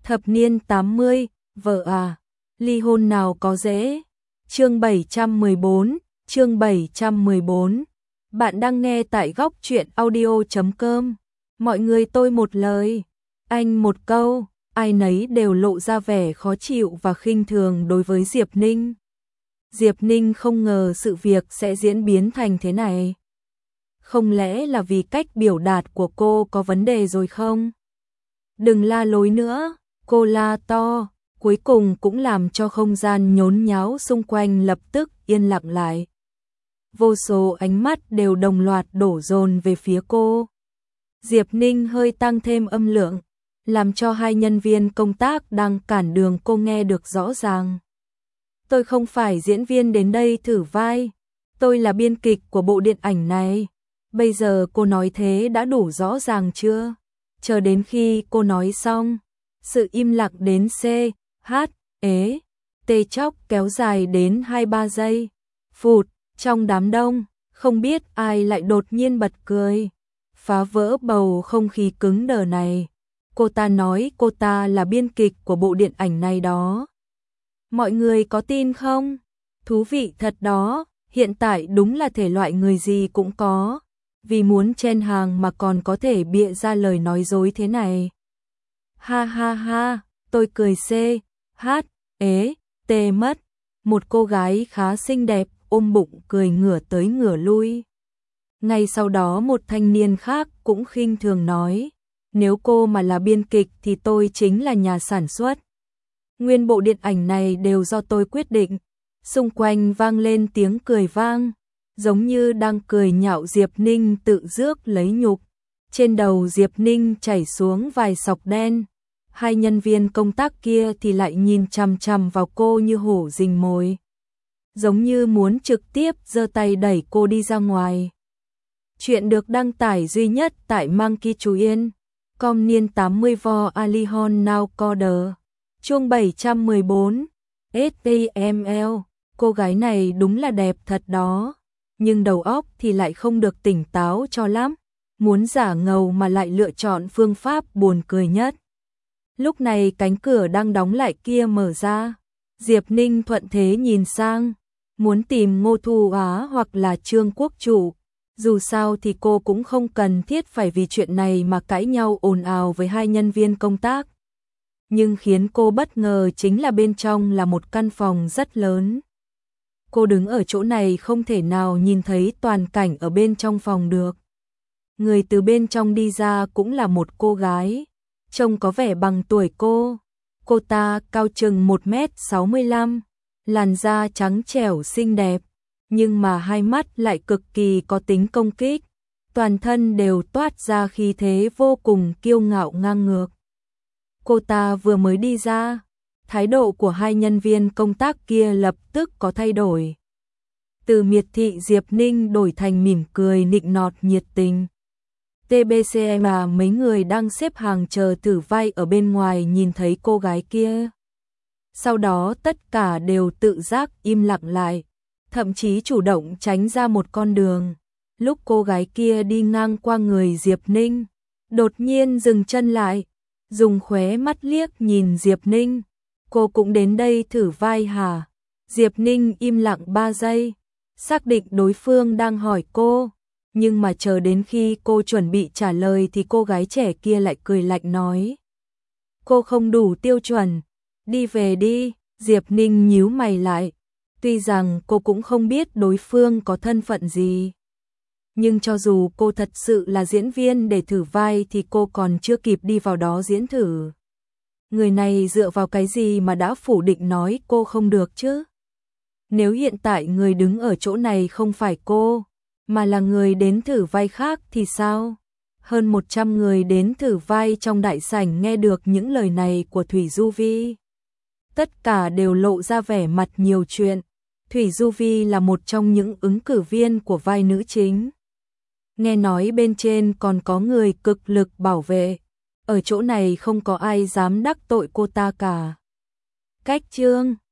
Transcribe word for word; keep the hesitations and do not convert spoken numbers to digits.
Thập niên tám mươi, vợ à, ly hôn nào có dễ. Chương bảy trăm mười bốn, chương bảy trăm mười bốn. Bạn đang nghe tại góc truyện audio chấm com. Mọi người tôi một lời, anh một câu, ai nấy đều lộ ra vẻ khó chịu và khinh thường đối với Diệp Ninh. Diệp Ninh không ngờ sự việc sẽ diễn biến thành thế này. Không lẽ là vì cách biểu đạt của cô có vấn đề rồi không? Đừng la lối nữa, cô la to, cuối cùng cũng làm cho không gian nhốn nháo xung quanh lập tức yên lặng lại. Vô số ánh mắt đều đồng loạt đổ dồn về phía cô. Diệp Ninh hơi tăng thêm âm lượng, làm cho hai nhân viên công tác đang cản đường cô nghe được rõ ràng. Tôi không phải diễn viên đến đây thử vai, tôi là biên kịch của bộ điện ảnh này. Bây giờ cô nói thế đã đủ rõ ràng chưa? Chờ đến khi cô nói xong, sự im lặng đến C, H, ế, tê chốc kéo dài đến hai ba giây. Phụt, trong đám đông, không biết ai lại đột nhiên bật cười, phá vỡ bầu không khí cứng đờ này. Cô ta nói cô ta là biên kịch của bộ điện ảnh này đó. Mọi người có tin không? Thú vị thật đó, hiện tại đúng là thể loại người gì cũng có. Vì muốn chen hàng mà còn có thể bịa ra lời nói dối thế này. Ha ha ha, tôi cười C, H, ế, tê mất. Một cô gái khá xinh đẹp ôm bụng cười ngửa tới ngửa lui. Ngay sau đó một thanh niên khác cũng khinh thường nói, nếu cô mà là biên kịch thì tôi chính là nhà sản xuất. Nguyên bộ điện ảnh này đều do tôi quyết định. Xung quanh vang lên tiếng cười vang, giống như đang cười nhạo Diệp Ninh tự rước lấy nhục. Trên đầu Diệp Ninh chảy xuống vài sọc đen. Hai nhân viên công tác kia thì lại nhìn chằm chằm vào cô như hổ rình mồi, giống như muốn trực tiếp giơ tay đẩy cô đi ra ngoài. Chuyện được đăng tải duy nhất tại Monkey Chú Yên. Com niên tám mươi vo Alihon Now Coder. Chương bảy trăm mười bốn. ét tê em lờ. Cô gái này đúng là đẹp thật đó, nhưng đầu óc thì lại không được tỉnh táo cho lắm. Muốn giả ngầu mà lại lựa chọn phương pháp buồn cười nhất. Lúc này cánh cửa đang đóng lại kia mở ra. Diệp Ninh thuận thế nhìn sang, muốn tìm Ngô Thu Á hoặc là Trương Quốc Chủ. Dù sao thì cô cũng không cần thiết phải vì chuyện này mà cãi nhau ồn ào với hai nhân viên công tác. Nhưng khiến cô bất ngờ chính là bên trong là một căn phòng rất lớn. Cô đứng ở chỗ này không thể nào nhìn thấy toàn cảnh ở bên trong phòng được. Người từ bên trong đi ra cũng là một cô gái, trông có vẻ bằng tuổi cô. Cô ta cao chừng một mét sáu mươi lăm, làn da trắng trẻo xinh đẹp, nhưng mà hai mắt lại cực kỳ có tính công kích, toàn thân đều toát ra khí thế vô cùng kiêu ngạo ngang ngược. Cô ta vừa mới đi ra, thái độ của hai nhân viên công tác kia lập tức có thay đổi. Từ miệt thị Diệp Ninh đổi thành mỉm cười nịnh nọt nhiệt tình. tê bê xê em à, mấy người đang xếp hàng chờ thử vai ở bên ngoài nhìn thấy cô gái kia. Sau đó tất cả đều tự giác im lặng lại, thậm chí chủ động tránh ra một con đường. Lúc cô gái kia đi ngang qua người Diệp Ninh, đột nhiên dừng chân lại, dùng khóe mắt liếc nhìn Diệp Ninh. Cô cũng đến đây thử vai hả? Diệp Ninh im lặng ba giây, xác định đối phương đang hỏi cô. Nhưng mà chờ đến khi cô chuẩn bị trả lời thì cô gái trẻ kia lại cười lạnh nói, cô không đủ tiêu chuẩn, đi về đi. Diệp Ninh nhíu mày lại, tuy rằng cô cũng không biết đối phương có thân phận gì. Nhưng cho dù cô thật sự là diễn viên để thử vai thì cô còn chưa kịp đi vào đó diễn thử. Người này dựa vào cái gì mà đã phủ định nói cô không được chứ? Nếu hiện tại người đứng ở chỗ này không phải cô, mà là người đến thử vai khác thì sao? Hơn một trăm người đến thử vai trong đại sảnh nghe được những lời này của Thủy Du Vi. Tất cả đều lộ ra vẻ mặt nhiều chuyện. Thủy Du Vi là một trong những ứng cử viên của vai nữ chính. Nghe nói bên trên còn có người cực lực bảo vệ. Ở chỗ này không có ai dám đắc tội cô ta cả. Cách chương